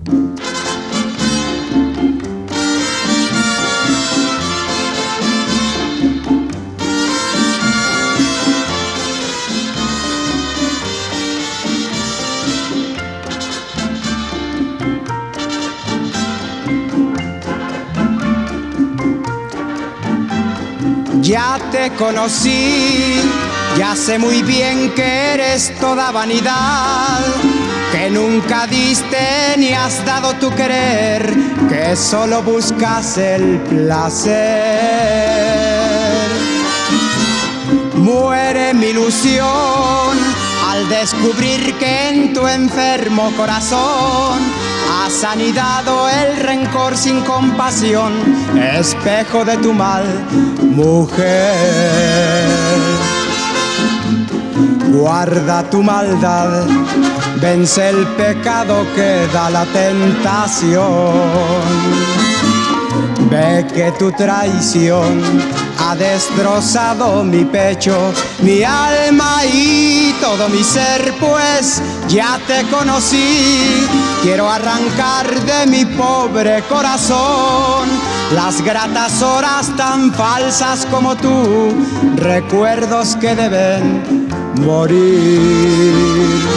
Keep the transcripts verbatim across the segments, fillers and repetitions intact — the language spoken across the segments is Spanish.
Ya te conocí, ya sé muy bien que eres toda vanidad, que nunca diste ni has dado tu querer, que solo buscas el placer. Muere mi ilusión al descubrir que en tu enfermo corazón has anidado el rencor sin compasión, espejo de tu mal, mujer. Guarda tu maldad, vence el pecado que da la tentación. Ve que tu traición ha destrozado mi pecho, mi alma y todo mi ser, pues ya te conocí. Quiero arrancar de mi pobre corazón las gratas horas tan falsas como tú, recuerdos que deben morir.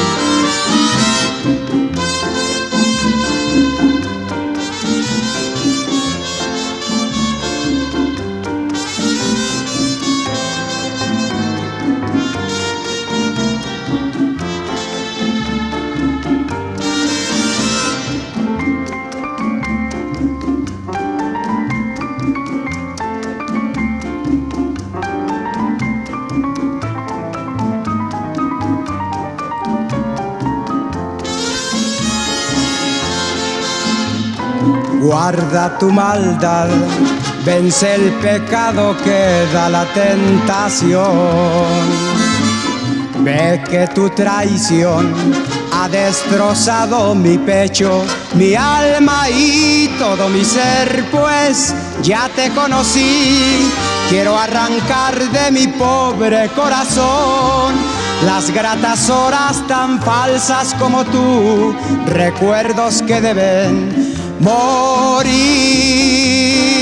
Guarda tu maldad, vence el pecado que da la tentación. Ve que tu traición ha destrozado mi pecho, mi alma y todo mi ser, pues ya te conocí. Quiero arrancar de mi pobre corazón las gratas horas tan falsas como tú, recuerdos que deben morir.